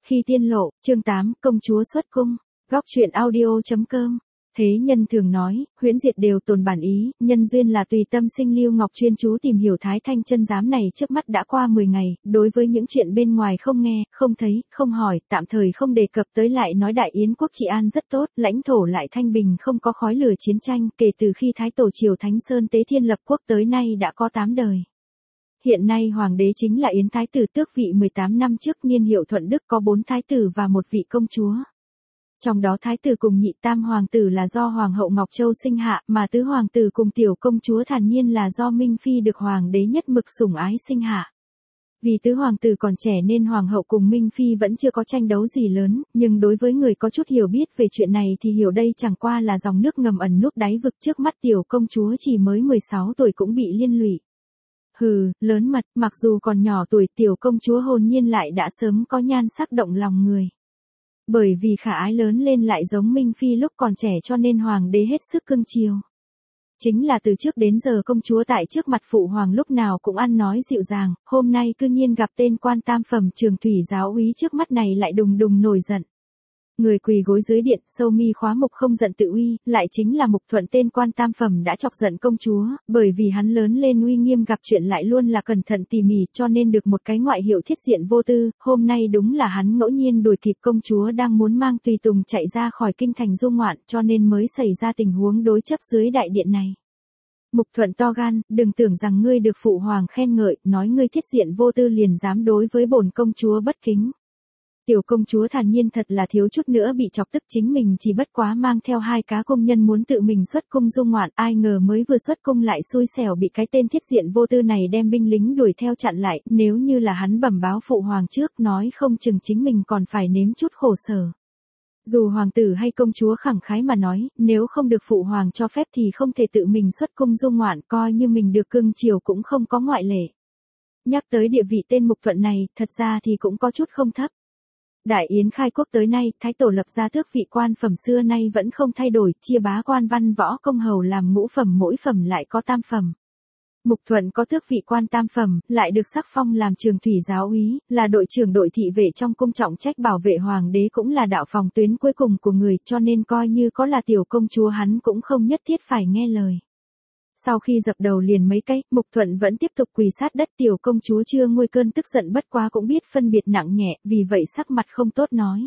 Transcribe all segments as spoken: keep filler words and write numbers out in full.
Khi tiên lộ, chương tám, công chúa xuất cung. Góc truyện audio chấm com. Thế nhân thường nói, huyễn diệt đều tồn bản ý, nhân duyên là tùy tâm sinh. Lưu Ngọc chuyên chú tìm hiểu Thái Thanh chân giám này trước mắt đã qua mười ngày, đối với những chuyện bên ngoài không nghe, không thấy, không hỏi, tạm thời không đề cập tới, lại nói Đại Yến quốc trị an rất tốt, lãnh thổ lại thanh bình, không có khói lửa chiến tranh, kể từ khi Thái Tổ Triều Thánh Sơn Tế Thiên lập quốc tới nay đã có tám đời. Hiện nay hoàng đế chính là Yến Thái tử, tước vị mười tám năm trước, niên hiệu Thuận Đức, có bốn thái tử và một vị công chúa. Trong đó thái tử cùng nhị tam hoàng tử là do hoàng hậu Ngọc Châu sinh hạ, mà tứ hoàng tử cùng tiểu công chúa Thản Nhiên là do Minh Phi được hoàng đế nhất mực sủng ái sinh hạ. Vì tứ hoàng tử còn trẻ nên hoàng hậu cùng Minh Phi vẫn chưa có tranh đấu gì lớn, nhưng đối với người có chút hiểu biết về chuyện này thì hiểu đây chẳng qua là dòng nước ngầm ẩn núp đáy vực. Trước mắt tiểu công chúa chỉ mới mười sáu tuổi cũng bị liên lụy. Hừ, lớn mật, mặc dù còn nhỏ tuổi, tiểu công chúa hồn nhiên lại đã sớm có nhan sắc động lòng người. Bởi vì khả ái lớn lên lại giống Minh Phi lúc còn trẻ cho nên hoàng đế hết sức cưng chiều. Chính là từ trước đến giờ công chúa tại trước mặt phụ hoàng lúc nào cũng ăn nói dịu dàng, hôm nay cư nhiên gặp tên quan tam phẩm Trường Thủy giáo úy trước mắt này lại đùng đùng nổi giận. Người quỳ gối dưới điện, sâu mi khóa mục không giận tự uy, lại chính là Mục Thuận, tên quan tam phẩm đã chọc giận công chúa, bởi vì hắn lớn lên uy nghiêm, gặp chuyện lại luôn là cẩn thận tỉ mỉ, cho nên được một cái ngoại hiệu thiết diện vô tư. Hôm nay đúng là hắn ngẫu nhiên đuổi kịp công chúa đang muốn mang tùy tùng chạy ra khỏi kinh thành du ngoạn, cho nên mới xảy ra tình huống đối chấp dưới đại điện này. Mục Thuận to gan, đừng tưởng rằng ngươi được phụ hoàng khen ngợi, nói ngươi thiết diện vô tư liền dám đối với bổn công chúa bất kính. Tiểu công chúa Thản Nhiên thật là thiếu chút nữa bị chọc tức, chính mình chỉ bất quá mang theo hai cá công nhân muốn tự mình xuất cung du ngoạn, ai ngờ mới vừa xuất cung lại xui xẻo bị cái tên thiết diện vô tư này đem binh lính đuổi theo chặn lại, nếu như là hắn bẩm báo phụ hoàng trước, nói không chừng chính mình còn phải nếm chút khổ sở. Dù hoàng tử hay công chúa khẳng khái mà nói, nếu không được phụ hoàng cho phép thì không thể tự mình xuất cung du ngoạn, coi như mình được cưng chiều cũng không có ngoại lệ. Nhắc tới địa vị tên Mục Thuận này, thật ra thì cũng có chút không thấp. Đại Yến khai quốc tới nay, Thái Tổ lập ra tước vị quan phẩm xưa nay vẫn không thay đổi, chia bá quan văn võ công hầu làm ngũ phẩm, mỗi phẩm lại có tam phẩm. Mục Thuận có tước vị quan tam phẩm, lại được sắc phong làm Trường Thủy giáo úy, là đội trưởng đội thị vệ trong cung, trọng trách bảo vệ hoàng đế, cũng là đạo phòng tuyến cuối cùng của người, cho nên coi như có là tiểu công chúa hắn cũng không nhất thiết phải nghe lời. Sau khi dập đầu liền mấy cái, Mục Thuận vẫn tiếp tục quỳ sát đất. Tiểu công chúa chưa nguôi cơn tức giận, bất quá cũng biết phân biệt nặng nhẹ, vì vậy sắc mặt không tốt nói.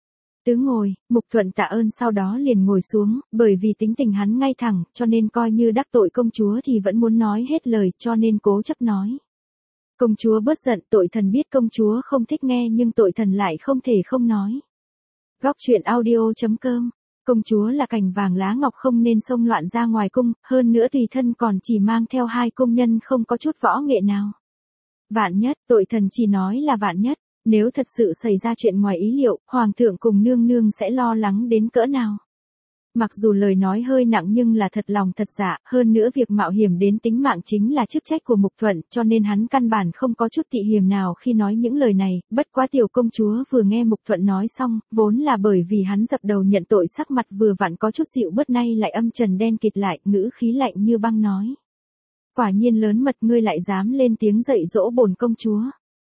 Tứ ngồi, Mục Thuận tạ ơn sau đó liền ngồi xuống, bởi vì tính tình hắn ngay thẳng, cho nên coi như đắc tội công chúa thì vẫn muốn nói hết lời, cho nên cố chấp nói. Công chúa bớt giận, tội thần biết công chúa không thích nghe nhưng tội thần lại không thể không nói. Góc truyện audio chấm com. Công chúa là cành vàng lá ngọc, không nên xông loạn ra ngoài cung, hơn nữa tùy thân còn chỉ mang theo hai công nhân, không có chút võ nghệ nào. Vạn nhất, tội thần chỉ nói là vạn nhất, nếu thật sự xảy ra chuyện ngoài ý liệu, hoàng thượng cùng nương nương sẽ lo lắng đến cỡ nào. Mặc dù lời nói hơi nặng nhưng là thật lòng thật dạ, hơn nữa việc mạo hiểm đến tính mạng chính là chức trách của Mục Thuận, cho nên hắn căn bản không có chút tị hiềm nào khi nói những lời này. Bất quá tiểu công chúa vừa nghe Mục Thuận nói xong, vốn là bởi vì hắn dập đầu nhận tội, sắc mặt vừa vặn có chút dịu bớt, nay lại âm trầm đen kịt lại, ngữ khí lạnh như băng nói. Quả nhiên lớn mật, ngươi lại dám lên tiếng dạy dỗ bổn công chúa.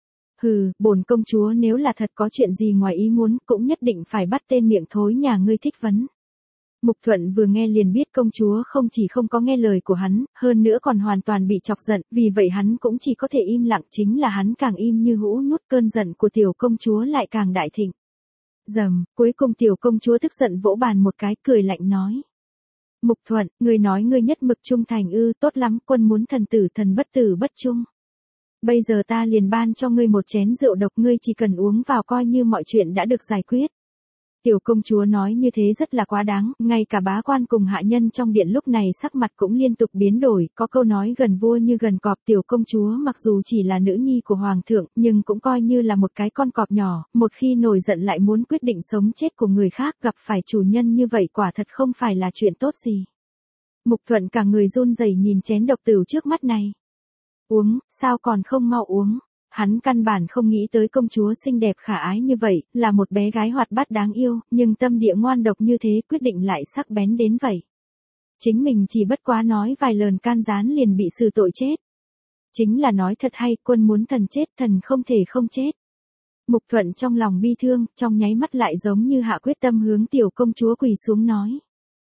Hừ, bổn công chúa nếu là thật có chuyện gì ngoài ý muốn, cũng nhất định phải bắt tên miệng thối nhà ngươi thích vấn. Mục Thuận vừa nghe liền biết công chúa không chỉ không có nghe lời của hắn, hơn nữa còn hoàn toàn bị chọc giận, vì vậy hắn cũng chỉ có thể im lặng, chính là hắn càng im như hũ nút, cơn giận của tiểu công chúa lại càng đại thịnh. Dầm, cuối cùng tiểu công chúa tức giận vỗ bàn một cái, cười lạnh nói. Mục Thuận, ngươi nói ngươi nhất mực trung thành ư, tốt lắm, quân muốn thần tử thần bất tử bất trung. Bây giờ ta liền ban cho ngươi một chén rượu độc, ngươi chỉ cần uống vào coi như mọi chuyện đã được giải quyết. Tiểu công chúa nói như thế rất là quá đáng, ngay cả bá quan cùng hạ nhân trong điện lúc này sắc mặt cũng liên tục biến đổi, có câu nói gần vua như gần cọp. Tiểu công chúa mặc dù chỉ là nữ nhi của hoàng thượng, nhưng cũng coi như là một cái con cọp nhỏ, một khi nổi giận lại muốn quyết định sống chết của người khác, gặp phải chủ nhân như vậy quả thật không phải là chuyện tốt gì. Mục Thuận cả người run rẩy nhìn chén độc tửu trước mắt này. Uống, sao còn không mau uống. Hắn căn bản không nghĩ tới công chúa xinh đẹp khả ái như vậy, là một bé gái hoạt bát đáng yêu, nhưng tâm địa ngoan độc như thế, quyết định lại sắc bén đến vậy. Chính mình chỉ bất quá nói vài lời can gián liền bị xử tội chết. Chính là nói thật hay, quân muốn thần chết, thần không thể không chết. Mục Thuận trong lòng bi thương, trong nháy mắt lại giống như hạ quyết tâm hướng tiểu công chúa quỳ xuống nói.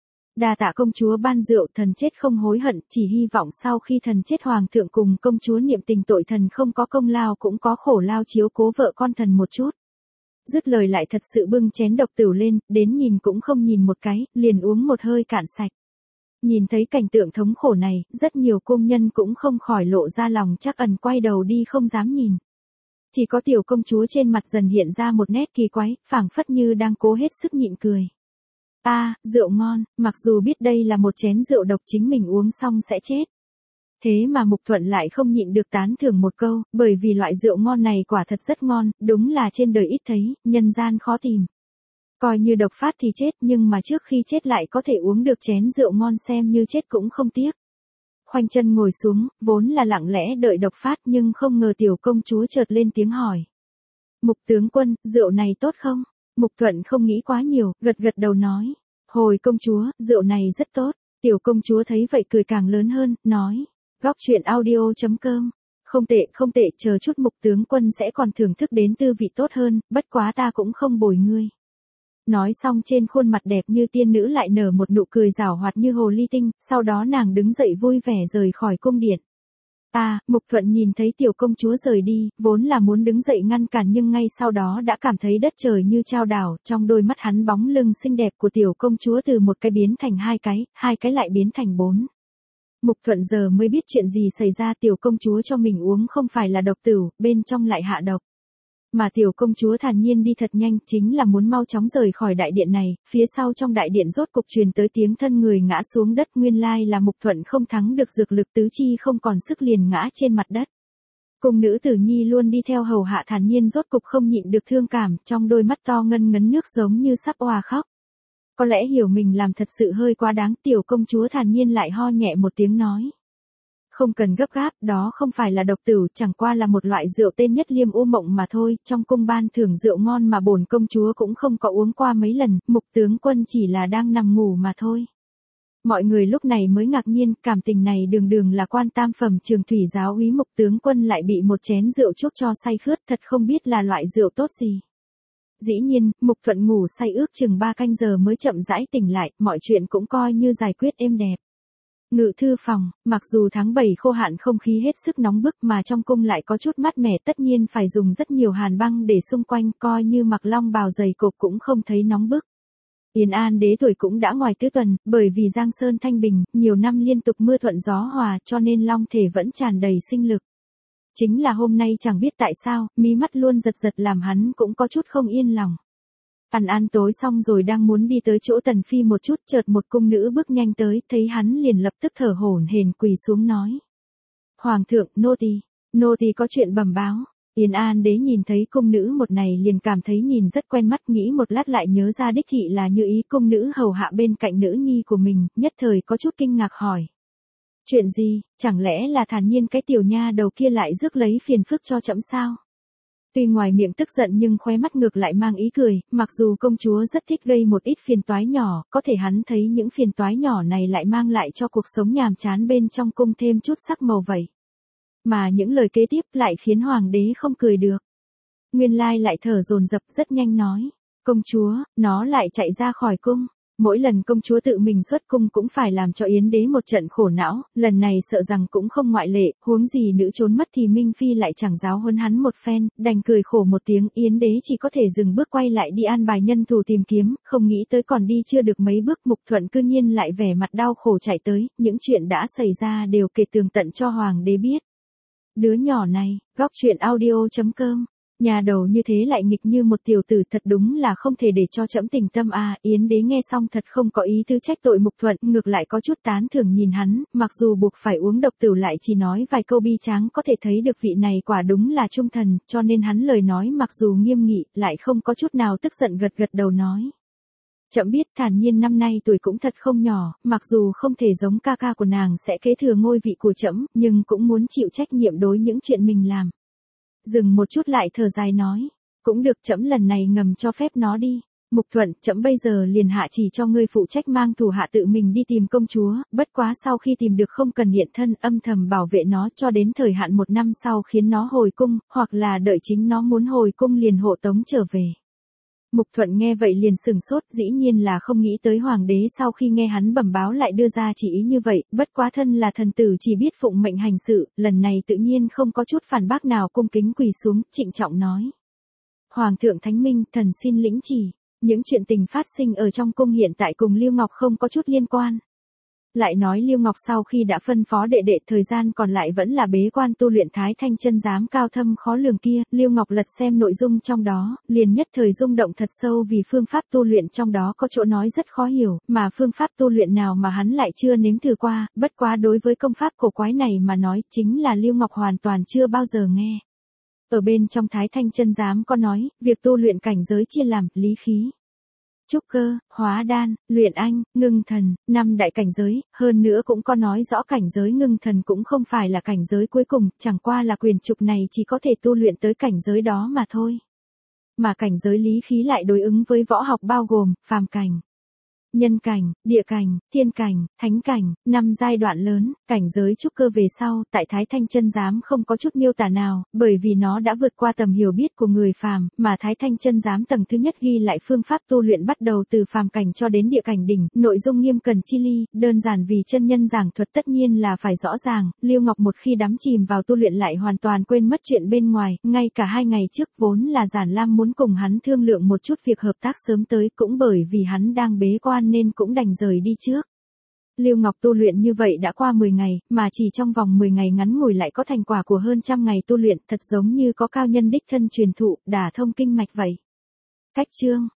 Đa tạ công chúa ban rượu, thần chết không hối hận, chỉ hy vọng sau khi thần chết hoàng thượng cùng công chúa niệm tình tội thần không có công lao cũng có khổ lao chiếu cố vợ con thần một chút. Dứt lời lại thật sự bưng chén độc tửu lên, đến nhìn cũng không nhìn một cái, liền uống một hơi cạn sạch. Nhìn thấy cảnh tượng thống khổ này, rất nhiều cung nhân cũng không khỏi lộ ra lòng trắc ẩn, quay đầu đi không dám nhìn. Chỉ có tiểu công chúa trên mặt dần hiện ra một nét kỳ quái, phảng phất như đang cố hết sức nhịn cười. A, à, rượu ngon, mặc dù biết đây là một chén rượu độc chính mình uống xong sẽ chết. Thế mà Mục Thuận lại không nhịn được tán thưởng một câu, bởi vì loại rượu ngon này quả thật rất ngon, đúng là trên đời ít thấy, nhân gian khó tìm. Coi như độc phát thì chết, nhưng mà trước khi chết lại có thể uống được chén rượu ngon xem như chết cũng không tiếc. Khoanh chân ngồi xuống, vốn là lặng lẽ đợi độc phát nhưng không ngờ tiểu công chúa chợt lên tiếng hỏi. Mục tướng quân, rượu này tốt không? Mục Thuận không nghĩ quá nhiều, gật gật đầu nói. Hồi công chúa, rượu này rất tốt. Tiểu công chúa thấy vậy cười càng lớn hơn, nói. Góc truyện audio chấm com. Không tệ, không tệ, chờ chút Mục tướng quân sẽ còn thưởng thức đến tư vị tốt hơn, bất quá ta cũng không bồi ngươi. Nói xong trên khuôn mặt đẹp như tiên nữ lại nở một nụ cười giảo hoạt như hồ ly tinh, sau đó nàng đứng dậy vui vẻ rời khỏi cung điện. À, Mục Thuận nhìn thấy tiểu công chúa rời đi, vốn là muốn đứng dậy ngăn cản nhưng ngay sau đó đã cảm thấy đất trời như chao đảo, trong đôi mắt hắn bóng lưng xinh đẹp của tiểu công chúa từ một cái biến thành hai cái, hai cái lại biến thành bốn. Mục Thuận giờ mới biết chuyện gì xảy ra, tiểu công chúa cho mình uống không phải là độc tửu, bên trong lại hạ độc. Mà tiểu công chúa thản nhiên đi thật nhanh, chính là muốn mau chóng rời khỏi đại điện này, phía sau trong đại điện rốt cục truyền tới tiếng thân người ngã xuống đất, nguyên lai là Mục Thuận không thắng được dược lực tứ chi không còn sức liền ngã trên mặt đất. Cung nữ Tử Nhi luôn đi theo hầu hạ thản nhiên rốt cục không nhịn được thương cảm, trong đôi mắt to ngân ngấn nước giống như sắp òa khóc. Có lẽ hiểu mình làm thật sự hơi quá đáng, tiểu công chúa thản nhiên lại ho nhẹ một tiếng nói. Không cần gấp gáp, đó không phải là độc tửu, chẳng qua là một loại rượu tên Nhất Liêm U Mộng mà thôi, trong cung ban thưởng rượu ngon mà bổn công chúa cũng không có uống qua mấy lần, Mục tướng quân chỉ là đang nằm ngủ mà thôi. Mọi người lúc này mới ngạc nhiên, cảm tình này đường đường là quan tam phẩm Trường Thủy giáo úy Mục tướng quân lại bị một chén rượu chuốc cho say khướt, thật không biết là loại rượu tốt gì. Dĩ nhiên, Mục Thuận ngủ say ước chừng ba canh giờ mới chậm rãi tỉnh lại, mọi chuyện cũng coi như giải quyết êm đẹp. Ngự thư phòng, mặc dù tháng bảy khô hạn không khí hết sức nóng bức mà trong cung lại có chút mát mẻ, tất nhiên phải dùng rất nhiều hàn băng để xung quanh, coi như mặc long bào dày cộp cũng không thấy nóng bức. Yên An đế tuổi cũng đã ngoài tứ tuần, bởi vì Giang Sơn thanh bình, nhiều năm liên tục mưa thuận gió hòa cho nên long thể vẫn tràn đầy sinh lực. Chính là hôm nay chẳng biết tại sao, mí mắt luôn giật giật làm hắn cũng có chút không yên lòng. Ăn ăn tối xong rồi đang muốn đi tới chỗ Tần Phi một chút, chợt một cung nữ bước nhanh tới, thấy hắn liền lập tức thở hổn hển quỳ xuống nói. Hoàng thượng, nô tỳ, nô tỳ có chuyện bẩm báo. Yên An đế nhìn thấy cung nữ một này liền cảm thấy nhìn rất quen mắt, nghĩ một lát lại nhớ ra đích thị là Như Ý cung nữ hầu hạ bên cạnh nữ nhi của mình, nhất thời có chút kinh ngạc hỏi. Chuyện gì, chẳng lẽ là thản nhiên cái tiểu nha đầu kia lại rước lấy phiền phức cho trẫm sao? Tuy ngoài miệng tức giận nhưng khóe mắt ngược lại mang ý cười, mặc dù công chúa rất thích gây một ít phiền toái nhỏ, có thể hắn thấy những phiền toái nhỏ này lại mang lại cho cuộc sống nhàm chán bên trong cung thêm chút sắc màu vậy. Mà những lời kế tiếp lại khiến hoàng đế không cười được. Nguyên lai lại thở dồn dập rất nhanh nói, công chúa, nó lại chạy ra khỏi cung. Mỗi lần công chúa tự mình xuất cung cũng phải làm cho Yến đế một trận khổ não, lần này sợ rằng cũng không ngoại lệ, huống gì nữ trốn mất thì Minh Phi lại chẳng giáo huấn hắn một phen, đành cười khổ một tiếng, Yến đế chỉ có thể dừng bước quay lại đi an bài nhân thủ tìm kiếm, không nghĩ tới còn đi chưa được mấy bước Mục Thuận cư nhiên lại vẻ mặt đau khổ chạy tới, những chuyện đã xảy ra đều kể tường tận cho hoàng đế biết. Đứa nhỏ này, góc truyện audio chấm com. Nhà đầu như thế lại nghịch như một tiểu tử, thật đúng là không thể để cho trẫm tình tâm à. Yến đế nghe xong thật không có ý tứ trách tội Mục Thuận, ngược lại có chút tán thưởng nhìn hắn, mặc dù buộc phải uống độc tửu lại chỉ nói vài câu bi tráng, có thể thấy được vị này quả đúng là trung thần, cho nên hắn lời nói mặc dù nghiêm nghị, lại không có chút nào tức giận, gật gật đầu nói. Trẫm biết thản nhiên năm nay tuổi cũng thật không nhỏ, mặc dù không thể giống ca ca của nàng sẽ kế thừa ngôi vị của trẫm, nhưng cũng muốn chịu trách nhiệm đối những chuyện mình làm. Dừng một chút lại thở dài nói, cũng được, trẫm lần này ngầm cho phép nó đi. Mục Thuận, trẫm bây giờ liền hạ chỉ cho ngươi phụ trách mang thủ hạ tự mình đi tìm công chúa, bất quá sau khi tìm được không cần hiện thân, âm thầm bảo vệ nó cho đến thời hạn một năm sau khiến nó hồi cung, hoặc là đợi chính nó muốn hồi cung liền hộ tống trở về. Mục Thuận nghe vậy liền sừng sốt, dĩ nhiên là không nghĩ tới hoàng đế sau khi nghe hắn bẩm báo lại đưa ra chỉ ý như vậy, bất quá thân là thần tử chỉ biết phụng mệnh hành sự, lần này tự nhiên không có chút phản bác nào, cung kính quỳ xuống, trịnh trọng nói. Hoàng thượng thánh minh, thần xin lĩnh chỉ. Những chuyện tình phát sinh ở trong cung hiện tại cùng Lưu Ngọc không có chút liên quan. Lại nói Lưu Ngọc sau khi đã phân phó đệ đệ, thời gian còn lại vẫn là bế quan tu luyện Thái Thanh chân giám cao thâm khó lường kia, Lưu Ngọc lật xem nội dung trong đó, liền nhất thời rung động thật sâu vì phương pháp tu luyện trong đó có chỗ nói rất khó hiểu, mà phương pháp tu luyện nào mà hắn lại chưa nếm thử qua, bất quá đối với công pháp cổ quái này mà nói, chính là Lưu Ngọc hoàn toàn chưa bao giờ nghe. Ở bên trong Thái Thanh chân giám có nói, việc tu luyện cảnh giới chia làm lý khí, trúc cơ, hóa đan, luyện anh, ngưng thần, năm đại cảnh giới, hơn nữa cũng có nói rõ cảnh giới ngưng thần cũng không phải là cảnh giới cuối cùng, chẳng qua là quyền trục này chỉ có thể tu luyện tới cảnh giới đó mà thôi. Mà cảnh giới lý khí lại đối ứng với võ học bao gồm, phàm cảnh, nhân cảnh, địa cảnh, thiên cảnh, thánh cảnh, năm giai đoạn lớn, cảnh giới trúc cơ về sau, tại Thái Thanh chân giám không có chút miêu tả nào, bởi vì nó đã vượt qua tầm hiểu biết của người phàm, mà Thái Thanh chân giám tầng thứ nhất ghi lại phương pháp tu luyện bắt đầu từ phàm cảnh cho đến địa cảnh đỉnh, nội dung nghiêm cẩn chi ly, đơn giản vì chân nhân giảng thuật tất nhiên là phải rõ ràng, Lưu Ngọc một khi đắm chìm vào tu luyện lại hoàn toàn quên mất chuyện bên ngoài, ngay cả hai ngày trước vốn là Giản Lam muốn cùng hắn thương lượng một chút việc hợp tác sớm tới, cũng bởi vì hắn đang bế quan nên cũng đành rời đi trước. Lưu Ngọc tu luyện như vậy đã qua mười ngày, mà chỉ trong vòng mười ngày ngắn ngủi lại có thành quả của hơn trăm ngày tu luyện, thật giống như có cao nhân đích thân truyền thụ, đả thông kinh mạch vậy. Cách chương